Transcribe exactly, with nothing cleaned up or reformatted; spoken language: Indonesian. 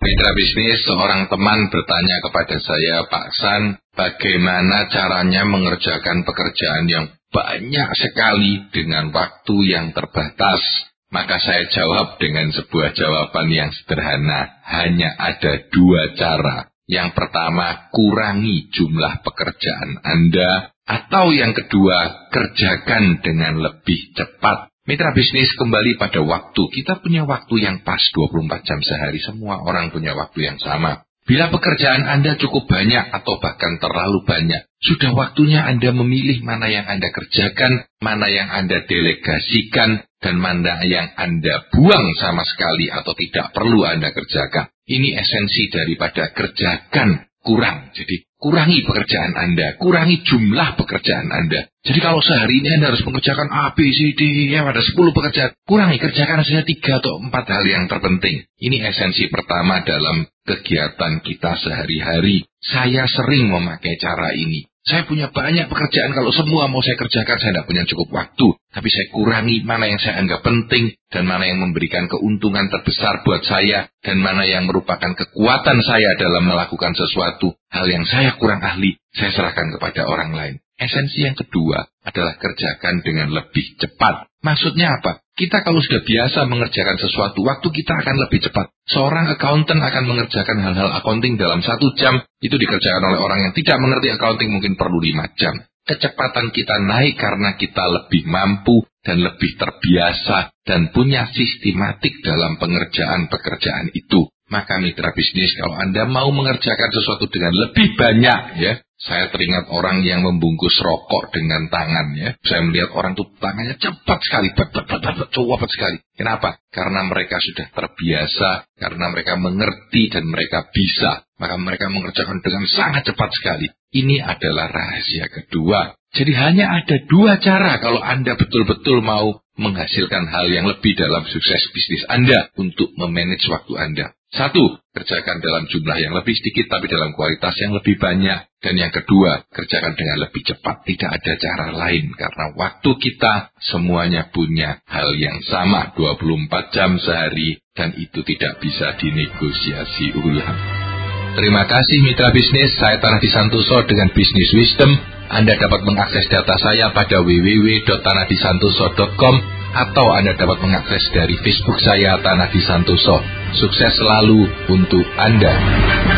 Mitra bisnis, seorang teman bertanya kepada saya, Pak San, bagaimana caranya mengerjakan pekerjaan yang banyak sekali dengan waktu yang terbatas? Maka saya jawab dengan sebuah jawaban yang sederhana, hanya ada dua cara. Yang pertama, kurangi jumlah pekerjaan Anda, atau yang kedua, kerjakan dengan lebih cepat. Mitra bisnis, kembali pada waktu. Kita punya waktu yang pas dua puluh empat jam sehari. Semua orang punya waktu yang sama. Bila pekerjaan Anda cukup banyak atau bahkan terlalu banyak, sudah waktunya Anda memilih mana yang Anda kerjakan, mana yang Anda delegasikan, dan mana yang Anda buang sama sekali atau tidak perlu Anda kerjakan. Ini esensi daripada kerjakan kurang. Jadi kurangi pekerjaan Anda, kurangi jumlah pekerjaan Anda. Jadi kalau sehari ini Anda harus mengerjakan A, B, C, D, ya ada sepuluh pekerjaan, kurangi, kerjakan saja tiga atau empat hal yang terpenting. Ini esensi pertama dalam kegiatan kita sehari-hari. Saya sering memakai cara ini. Saya punya banyak pekerjaan, kalau semua mau saya kerjakan, saya tidak punya cukup waktu. Tapi saya kurangi mana yang saya anggap penting, dan mana yang memberikan keuntungan terbesar buat saya, dan mana yang merupakan kekuatan saya dalam melakukan sesuatu. Hal yang saya kurang ahli, saya serahkan kepada orang lain. Esensi yang kedua adalah kerjakan dengan lebih cepat. Maksudnya apa? Kita kalau sudah biasa mengerjakan sesuatu, waktu kita akan lebih cepat. Seorang accountant akan mengerjakan hal-hal accounting dalam satu jam, itu dikerjakan oleh orang yang tidak mengerti accounting mungkin perlu lima jam. Kecepatan kita naik karena kita lebih mampu dan lebih terbiasa dan punya sistematik dalam pengerjaan pekerjaan itu. Maka mitra bisnis, kalau Anda mau mengerjakan sesuatu dengan lebih banyak, ya, saya teringat orang yang membungkus rokok dengan tangan, ya. Saya melihat orang itu tangannya cepat sekali, cepat sekali. Kenapa? Karena mereka sudah terbiasa, karena mereka mengerti dan mereka bisa. Maka mereka mengerjakan dengan sangat cepat sekali. Ini adalah rahasia kedua. Jadi hanya ada dua cara kalau Anda betul-betul mau menghasilkan hal yang lebih dalam sukses bisnis Anda untuk memanage waktu Anda. Satu, kerjakan dalam jumlah yang lebih sedikit tapi dalam kualitas yang lebih banyak. Dan yang kedua, kerjakan dengan lebih cepat. Tidak ada cara lain karena waktu kita semuanya punya hal yang sama, dua puluh empat jam sehari, dan itu tidak bisa dinegosiasi ulang. Terima kasih mitra bisnis, saya Tanahdhi Santoso dengan Business Wisdom. Anda dapat mengakses data saya pada w w w titik tanahdhi santoso titik com atau Anda dapat mengakses dari Facebook saya Tanahdhi Santoso. Sukses selalu untuk Anda.